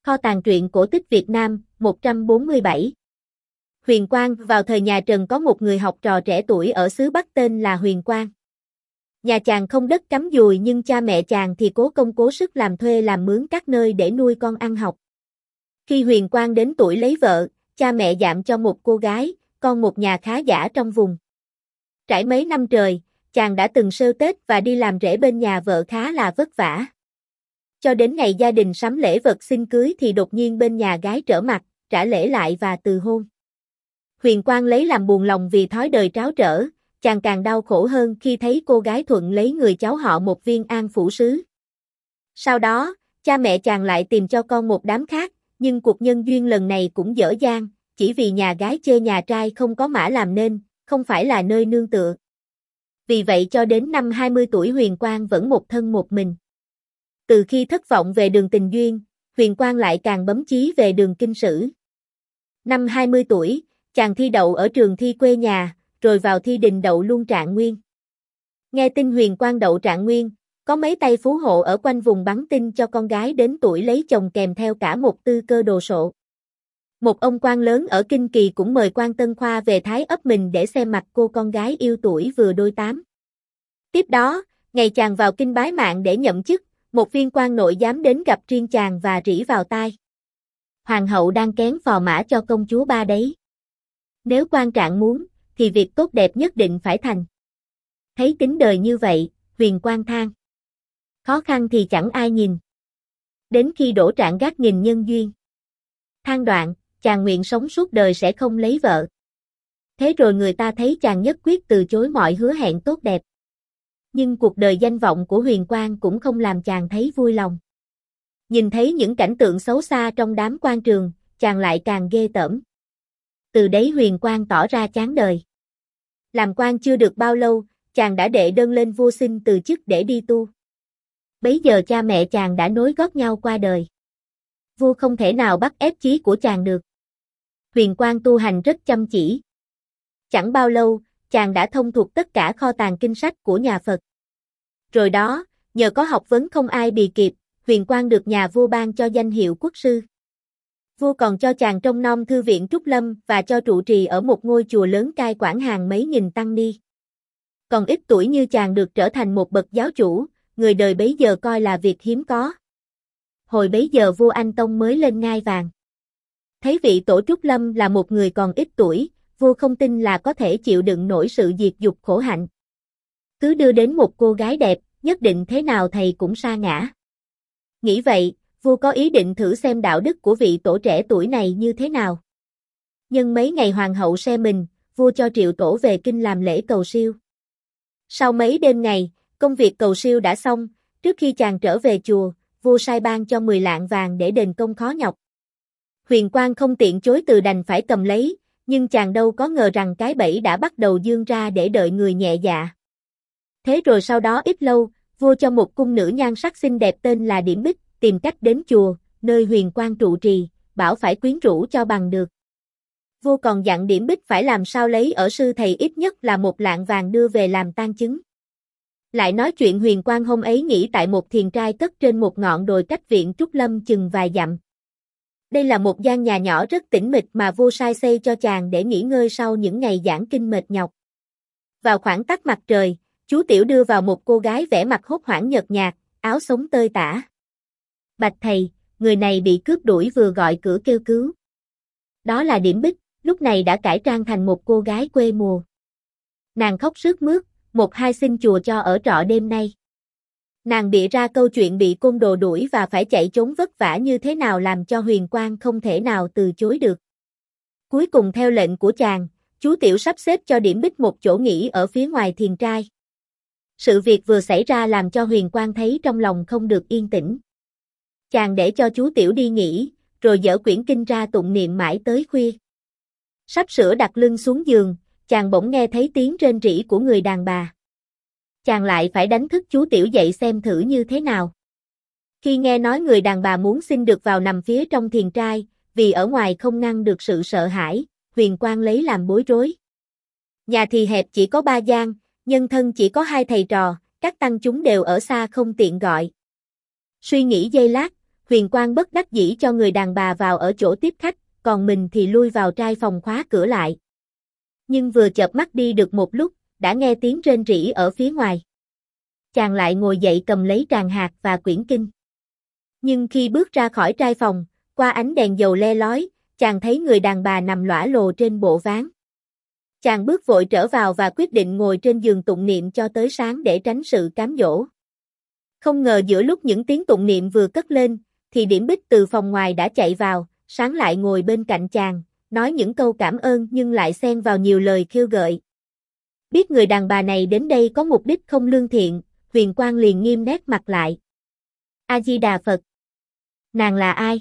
Kho tàng truyện cổ tích Việt Nam, 147. Huyền Quang. Vào thời nhà Trần có một người học trò trẻ tuổi ở xứ Bắc tên là Huyền Quang. Nhà chàng không đất cắm dùi nhưng cha mẹ chàng thì cố công cố sức làm thuê làm mướn các nơi để nuôi con ăn học. Khi Huyền Quang đến tuổi lấy vợ, cha mẹ dạm cho một cô gái, con một nhà khá giả trong vùng. Trải mấy năm trời, chàng đã từng sơ tết và đi làm rể bên nhà vợ khá là vất vả. Cho đến ngày gia đình sắm lễ vật xin cưới thì đột nhiên bên nhà gái trở mặt, trả lễ lại và từ hôn. Huyền Quang lấy làm buồn lòng vì thói đời tráo trở, chàng càng đau khổ hơn khi thấy cô gái thuận lấy người cháu họ một viên an phủ sứ. Sau đó, cha mẹ chàng lại tìm cho con một đám khác, nhưng cuộc nhân duyên lần này cũng dở dang, chỉ vì nhà gái chê nhà trai không có mã làm nên, không phải là nơi nương tựa. Vì vậy cho đến năm 20 tuổi Huyền Quang vẫn một thân một mình. Từ khi thất vọng về đường tình duyên, Huyền Quang lại càng bấm chí về đường kinh sử. Năm 20 tuổi, chàng thi đậu ở trường thi quê nhà, rồi vào thi đình đậu luôn trạng nguyên. Nghe tin Huyền Quang đậu trạng nguyên, có mấy tay phú hộ ở quanh vùng bắn tin cho con gái đến tuổi lấy chồng kèm theo cả một tư cơ đồ sộ. Một ông quan lớn ở Kinh Kỳ cũng mời quan Tân Khoa về Thái ấp mình để xem mặt cô con gái yêu tuổi vừa đôi tám. Tiếp đó, ngày chàng vào kinh bái mạng để nhậm chức, một viên quan nội giám đến gặp riêng chàng và rỉ vào tai. Hoàng hậu đang kén phò mã cho công chúa ba đấy. Nếu quan trạng muốn, thì việc tốt đẹp nhất định phải thành. Thấy tính đời như vậy, Huyền Quang than. Khó khăn thì chẳng ai nhìn. Đến khi đổ trạng gác nghìn nhân duyên. Than đoạn, chàng nguyện sống suốt đời sẽ không lấy vợ. Thế rồi người ta thấy chàng nhất quyết từ chối mọi hứa hẹn tốt đẹp. Nhưng cuộc đời danh vọng của Huyền Quang cũng không làm chàng thấy vui lòng. Nhìn thấy những cảnh tượng xấu xa trong đám quan trường, chàng lại càng ghê tởm. Từ đấy Huyền Quang tỏ ra chán đời. Làm quan chưa được bao lâu, chàng đã đệ đơn lên vua xin từ chức để đi tu. Bấy giờ cha mẹ chàng đã nối gót nhau qua đời. Vua không thể nào bắt ép chí của chàng được. Huyền Quang tu hành rất chăm chỉ. Chẳng bao lâu, chàng đã thông thuộc tất cả kho tàng kinh sách của nhà Phật. Rồi đó, nhờ có học vấn không ai bì kịp, Huyền Quang được nhà vua ban cho danh hiệu quốc sư. Vua còn cho chàng trông nom thư viện Trúc Lâm và cho trụ trì ở một ngôi chùa lớn cai quản hàng mấy nghìn tăng ni. Còn ít tuổi như chàng được trở thành một bậc giáo chủ, người đời bấy giờ coi là việc hiếm có. Hồi bấy giờ vua Anh Tông mới lên ngai vàng. Thấy vị tổ Trúc Lâm là một người còn ít tuổi, vua không tin là có thể chịu đựng nổi sự diệt dục khổ hạnh. Cứ đưa đến một cô gái đẹp, nhất định thế nào thầy cũng sa ngã. Nghĩ vậy, vua có ý định thử xem đạo đức của vị tổ trẻ tuổi này như thế nào. Nhưng mấy ngày hoàng hậu se mình, vua cho triệu tổ về kinh làm lễ cầu siêu. Sau mấy đêm ngày, công việc cầu siêu đã xong, trước khi chàng trở về chùa, vua sai ban cho 10 lạng vàng để đền công khó nhọc. Huyền Quang không tiện chối từ đành phải cầm lấy, nhưng chàng đâu có ngờ rằng cái bẫy đã bắt đầu dương ra để đợi người nhẹ dạ. Thế rồi sau đó ít lâu, vua cho một cung nữ nhan sắc xinh đẹp tên là Điểm Bích, tìm cách đến chùa, nơi Huyền Quang trụ trì, bảo phải quyến rũ cho bằng được. Vua còn dặn Điểm Bích phải làm sao lấy ở sư thầy ít nhất là 1 lạng vàng đưa về làm tang chứng. Lại nói chuyện Huyền Quang hôm ấy nghỉ tại một thiền trai cất trên một ngọn đồi cách viện Trúc Lâm chừng vài dặm. Đây là một gian nhà nhỏ rất tĩnh mịch mà vua sai xây cho chàng để nghỉ ngơi sau những ngày giảng kinh mệt nhọc. Vào khoảng tắt mặt trời, chú Tiểu đưa vào một cô gái vẻ mặt hốt hoảng nhợt nhạt, áo sống tơi tả. Bạch thầy, người này bị cướp đuổi vừa gọi cửa kêu cứu. Đó là Điểm Bích, lúc này đã cải trang thành một cô gái quê mùa. Nàng khóc sướt mướt, 1-2 xin chùa cho ở trọ đêm nay. Nàng bịa ra câu chuyện bị côn đồ đuổi và phải chạy trốn vất vả như thế nào làm cho Huyền Quang không thể nào từ chối được. Cuối cùng theo lệnh của chàng, chú Tiểu sắp xếp cho Điểm Bích một chỗ nghỉ ở phía ngoài thiền trai. Sự việc vừa xảy ra làm cho Huyền Quang thấy trong lòng không được yên tĩnh. Chàng để cho chú Tiểu đi nghỉ, rồi dở quyển kinh ra tụng niệm mãi tới khuya. Sắp sửa đặt lưng xuống giường, chàng bỗng nghe thấy tiếng rên rỉ của người đàn bà. Chàng lại phải đánh thức chú Tiểu dậy xem thử như thế nào. Khi nghe nói người đàn bà muốn xin được vào nằm phía trong thiền trai, vì ở ngoài không ngăn được sự sợ hãi, Huyền Quang lấy làm bối rối. Nhà thì hẹp chỉ có 3 gian, nhân thân chỉ có 2 thầy trò, các tăng chúng đều ở xa không tiện gọi. Suy nghĩ giây lát, Huyền Quang bất đắc dĩ cho người đàn bà vào ở chỗ tiếp khách, còn mình thì lui vào trai phòng khóa cửa lại. Nhưng vừa chợp mắt đi được một lúc, đã nghe tiếng rên rỉ ở phía ngoài. Chàng lại ngồi dậy cầm lấy tràng hạt và quyển kinh. Nhưng khi bước ra khỏi trai phòng, qua ánh đèn dầu le lói, chàng thấy người đàn bà nằm lõa lồ trên bộ ván. Chàng bước vội trở vào và quyết định ngồi trên giường tụng niệm cho tới sáng để tránh sự cám dỗ. Không ngờ giữa lúc những tiếng tụng niệm vừa cất lên, thì Điểm Bích từ phòng ngoài đã chạy vào, Sáng lại ngồi bên cạnh chàng, nói những câu cảm ơn nhưng lại xen vào nhiều lời khiêu gợi. Biết người đàn bà này đến đây có mục đích không lương thiện, Huyền Quang liền nghiêm nét mặt lại. A Di Đà Phật. Nàng là ai?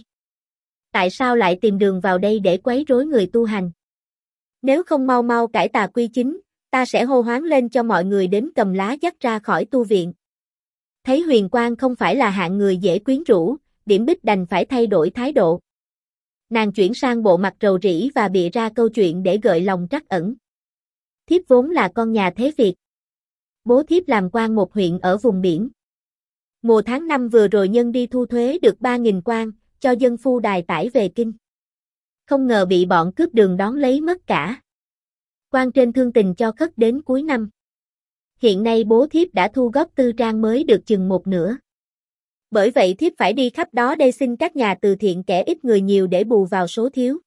Tại sao lại tìm đường vào đây để quấy rối người tu hành? Nếu không mau mau cải tà quy chính, ta sẽ hô hoán lên cho mọi người đến cầm lá dắt ra khỏi tu viện. Thấy Huyền Quang không phải là hạng người dễ quyến rũ, Điểm Bích đành phải thay đổi thái độ. Nàng chuyển sang bộ mặt rầu rĩ và bịa ra câu chuyện để gợi lòng trắc ẩn. Thiếp vốn là con nhà thế Việt. Bố thiếp làm quan một huyện ở vùng biển. Mùa tháng 5 vừa rồi nhân đi thu thuế được 3.000 quan, cho dân phu đài tải về kinh. Không ngờ bị bọn cướp đường đón lấy mất cả. Quan trên thương tình cho khất đến cuối năm. Hiện nay bố thiếp đã thu góp tư trang mới được chừng một nửa. Bởi vậy thiếp phải đi khắp đó đây xin các nhà từ thiện kẻ ít người nhiều để bù vào số thiếu.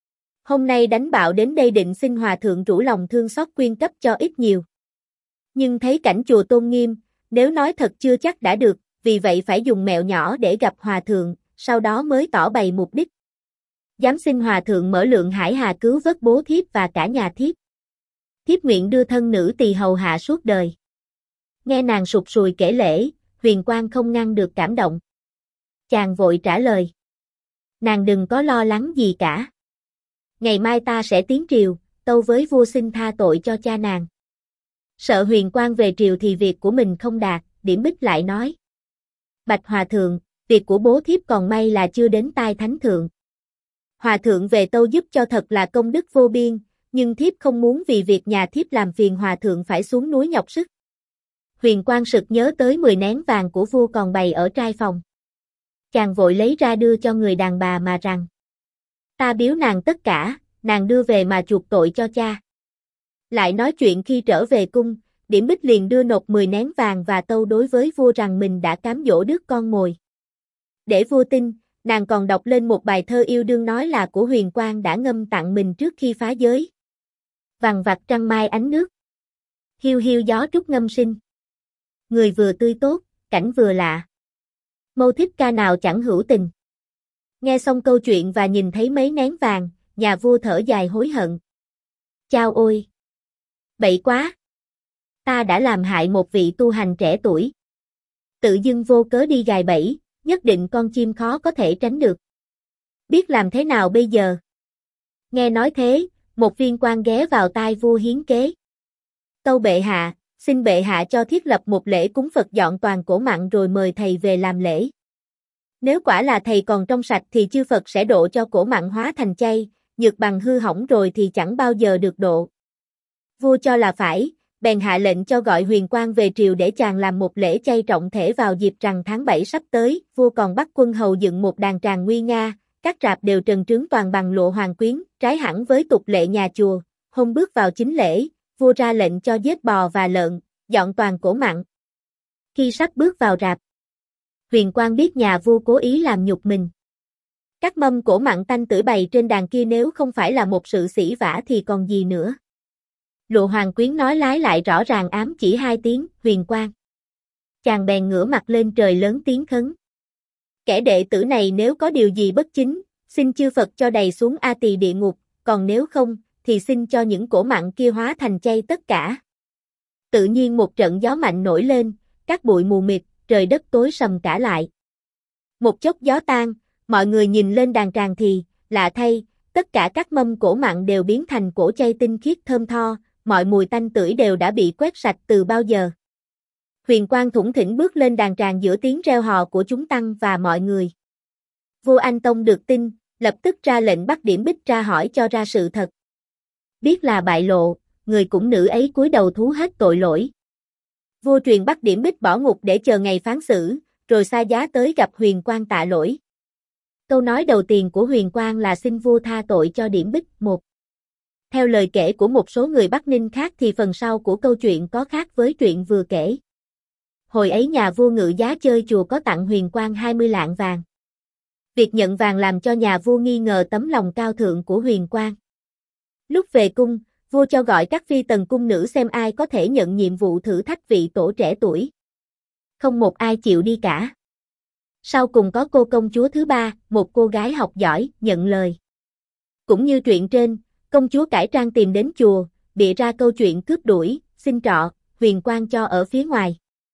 Hôm nay đánh bạo đến đây định xin hòa thượng rủ lòng thương xót quyên cấp cho ít nhiều. Nhưng thấy cảnh chùa tôn nghiêm, nếu nói thật chưa chắc đã được, vì vậy phải dùng mẹo nhỏ để gặp hòa thượng, sau đó mới tỏ bày mục đích. Dám xin hòa thượng mở lượng hải hà cứu vớt bố thiếp và cả nhà thiếp. Thiếp nguyện đưa thân nữ tỳ hầu hạ suốt đời. Nghe nàng sụt sùi kể lễ, Huyền Quang không ngăn được cảm động. Chàng vội trả lời. Nàng đừng có lo lắng gì cả. Ngày mai ta sẽ tiến triều, tâu với vua xin tha tội cho cha nàng. Sợ Huyền Quang về triều thì việc của mình không đạt, Điểm Bích lại nói. Bạch Hòa Thượng, việc của bố thiếp còn may là chưa đến tai Thánh Thượng. Hòa Thượng về tâu giúp cho thật là công đức vô biên, nhưng thiếp không muốn vì việc nhà thiếp làm phiền Hòa Thượng phải xuống núi nhọc sức. Huyền Quang sực nhớ tới 10 nén vàng của vua còn bày ở trai phòng. Chàng vội lấy ra đưa cho người đàn bà mà rằng. Ta biếu nàng tất cả, nàng đưa về mà chuộc tội cho cha. Lại nói chuyện khi trở về cung, Điểm Bích liền đưa nộp 10 nén vàng và tâu đối với vua rằng mình đã cám dỗ đứa con mồi. Để vua tin, nàng còn đọc lên một bài thơ yêu đương nói là của Huyền Quang đã ngâm tặng mình trước khi phá giới. Vằng vặc trăng mai ánh nước. Hiu hiu gió trúc ngâm sinh. Người vừa tươi tốt, cảnh vừa lạ. Mâu thích ca nào chẳng hữu tình. Nghe xong câu chuyện và nhìn thấy mấy nén vàng, nhà vua thở dài hối hận. Chao ôi! Bậy quá! Ta đã làm hại một vị tu hành trẻ tuổi. Tự dưng vô cớ đi gài bẫy, nhất định con chim khó có thể tránh được. Biết làm thế nào bây giờ? Nghe nói thế, một viên quan ghé vào tai vua hiến kế. Tâu bệ hạ, xin bệ hạ cho thiết lập một lễ cúng Phật dọn toàn cổ mặn rồi mời thầy về làm lễ. Nếu quả là thầy còn trong sạch thì chư Phật sẽ độ cho cổ mặn hóa thành chay, nhược bằng hư hỏng rồi thì chẳng bao giờ được độ. Vua cho là phải, bèn hạ lệnh cho gọi Huyền Quang về triều để chàng làm một lễ chay trọng thể vào dịp rằm tháng 7 sắp tới. Vua còn bắt quân hầu dựng một đàn tràng nguy nga, các rạp đều trần trướng toàn bằng lụa hoàng quyến, trái hẳn với tục lệ nhà chùa. Hôm bước vào chính lễ, vua ra lệnh cho giết bò và lợn, dọn toàn cổ mặn. Khi sắp bước vào rạp, Huyền Quang biết nhà vua cố ý làm nhục mình. Các mâm cổ mặn tanh tưởi bày trên đàn kia nếu không phải là một sự sỉ vả thì còn gì nữa. Lụa hoàng quyến nói lái lại rõ ràng ám chỉ 2 tiếng, Huyền Quang. Chàng bèn ngửa mặt lên trời lớn tiếng khấn. Kẻ đệ tử này nếu có điều gì bất chính, xin chư Phật cho đầy xuống A Tỳ địa ngục, còn nếu không, thì xin cho những cổ mặn kia hóa thành chay tất cả. Tự nhiên một trận gió mạnh nổi lên, các bụi mù mịt, trời đất tối sầm cả lại. Một chốc gió tan, mọi người nhìn lên đàn tràng thì, lạ thay, tất cả các mâm cổ mặn đều biến thành cổ chay tinh khiết thơm tho, mọi mùi tanh tưởi đều đã bị quét sạch từ bao giờ. Huyền Quang thủng thỉnh bước lên đàn tràng giữa tiếng reo hò của chúng tăng và mọi người. Vua Anh Tông được tin, lập tức ra lệnh bắt Điểm Bích ra hỏi cho ra sự thật. Biết là bại lộ, người cũng nữ ấy cúi đầu thú hết tội lỗi. Vua truyền bắt Điểm Bích bỏ ngục để chờ ngày phán xử, rồi xa giá tới gặp Huyền Quang tạ lỗi. Câu nói đầu tiên của Huyền Quang là xin vua tha tội cho Điểm Bích. 1. Theo lời kể của một số người Bắc Ninh khác thì phần sau của câu chuyện có khác với chuyện vừa kể. Hồi ấy nhà vua Ngự Giá chơi chùa có tặng Huyền Quang 20 lạng vàng. Việc nhận vàng làm cho nhà vua nghi ngờ tấm lòng cao thượng của Huyền Quang. Lúc về cung, vua cho gọi các phi tần cung nữ xem ai có thể nhận nhiệm vụ thử thách vị tổ trẻ tuổi. Không một ai chịu đi cả. Sau cùng có cô công chúa thứ ba, một cô gái học giỏi, nhận lời. Cũng như truyện trên, công chúa cải trang tìm đến chùa, bịa ra câu chuyện cướp đuổi, xin trọ, Huyền Quang cho ở phía ngoài.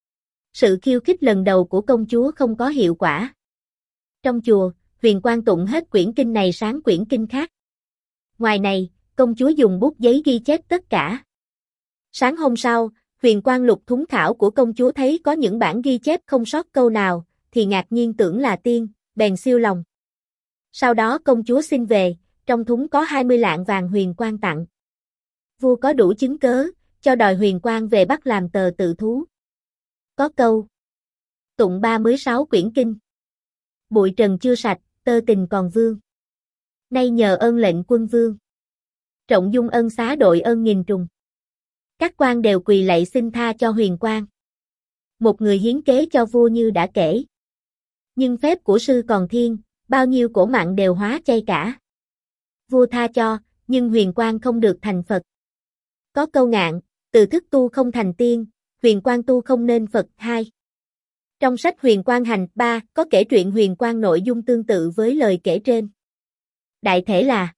Sự khiêu khích lần đầu của công chúa không có hiệu quả. Trong chùa, Huyền Quang tụng hết quyển kinh này sáng quyển kinh khác. Ngoài này, công chúa dùng bút giấy ghi chép tất cả. Sáng hôm sau, Huyền Quang lục thúng khảo của công chúa thấy có những bản ghi chép không sót câu nào, thì ngạc nhiên tưởng là tiên, bèn siêu lòng. Sau đó công chúa xin về, trong thúng có 20 lạng vàng Huyền Quang tặng. Vua có đủ chứng cớ, cho đòi Huyền Quang về bắt làm tờ tự thú. Có câu tụng 36 quyển kinh. Bụi trần chưa sạch, tơ tình còn vương. Nay nhờ ơn lệnh quân vương. Trọng dung ân xá đội ơn nghìn trùng. Các quan đều quỳ lạy xin tha cho Huyền Quang. Một người hiến kế cho vua như đã kể. Nhưng phép của sư còn thiên, bao nhiêu cổ mặn đều hóa chay cả. Vua tha cho, nhưng Huyền Quang không được thành Phật. Có câu ngạn, từ thức tu không thành tiên, Huyền Quang tu không nên Phật. 2. Trong sách Huyền Quang Hành 3 có kể truyện Huyền Quang nội dung tương tự với lời kể trên. Đại thể là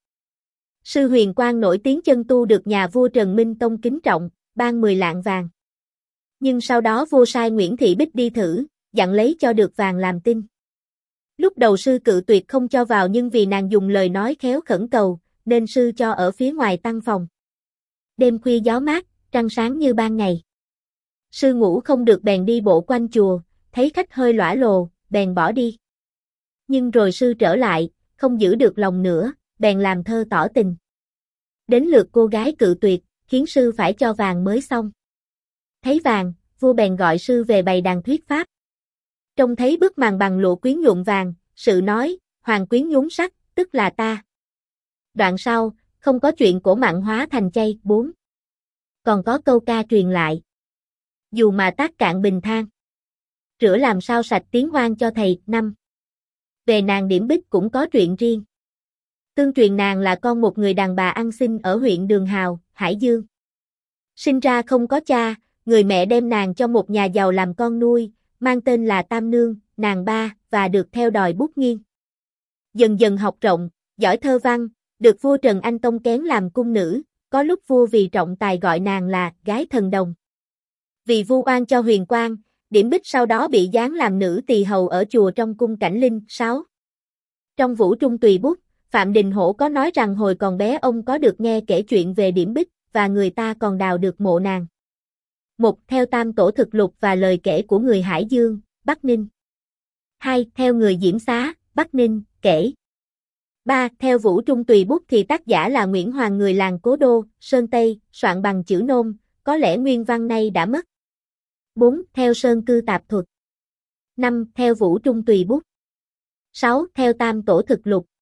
sư Huyền Quang nổi tiếng chân tu được nhà vua Trần Minh Tông kính trọng, ban 10 lạng vàng. Nhưng sau đó vua sai Nguyễn Thị Bích đi thử, dặn lấy cho được vàng làm tin. Lúc đầu sư cự tuyệt không cho vào nhưng vì nàng dùng lời nói khéo khẩn cầu, nên sư cho ở phía ngoài tăng phòng. Đêm khuya gió mát, trăng sáng như ban ngày. Sư ngủ không được bèn đi bộ quanh chùa, thấy khách hơi lõa lồ, bèn bỏ đi. Nhưng rồi sư trở lại, không giữ được lòng nữa, bèn làm thơ tỏ tình. Đến lượt cô gái cự tuyệt, khiến sư phải cho vàng mới xong. Thấy vàng, vua bèn gọi sư về bày đàn thuyết pháp. Trông thấy bức màn bằng lụa quyến nhuộm vàng, sự nói, hoàng quyến nhúng sắc, tức là ta. Đoạn sau, không có chuyện cổ mặn hóa thành chay. 4. Còn có câu ca truyền lại. Dù mà tác cạn bình than, rửa làm sao sạch tiếng hoang cho thầy. 5. Về nàng Điểm Bích cũng có chuyện riêng. Tương truyền nàng là con một người đàn bà ăn xin ở huyện Đường Hào, Hải Dương. Sinh ra không có cha, người mẹ đem nàng cho một nhà giàu làm con nuôi, mang tên là Tam Nương, nàng ba, và được theo đòi bút nghiêng. Dần dần học rộng, giỏi thơ văn, được vua Trần Anh Tông kén làm cung nữ, có lúc vua vì trọng tài gọi nàng là gái thần đồng. Vì vu oan cho Huyền Quang, Điểm Bích sau đó bị giáng làm nữ tỳ hầu ở chùa trong cung Cảnh Linh. 6. Trong Vũ Trung Tùy Bút, Phạm Đình Hổ có nói rằng hồi còn bé ông có được nghe kể chuyện về Điểm Bích, và người ta còn đào được mộ nàng. 1. Theo Tam Tổ Thực Lục và lời kể của người Hải Dương, Bắc Ninh. 2. Theo người Diễm Xá, Bắc Ninh, kể. 3. Theo Vũ Trung Tùy Bút thì tác giả là Nguyễn Hoàng người làng Cố Đô, Sơn Tây, soạn bằng chữ nôm, có lẽ nguyên văn nay đã mất. 4. Theo Sơn Cư Tạp Thuật. 5. Theo Vũ Trung Tùy Bút. 6. Theo Tam Tổ Thực Lục.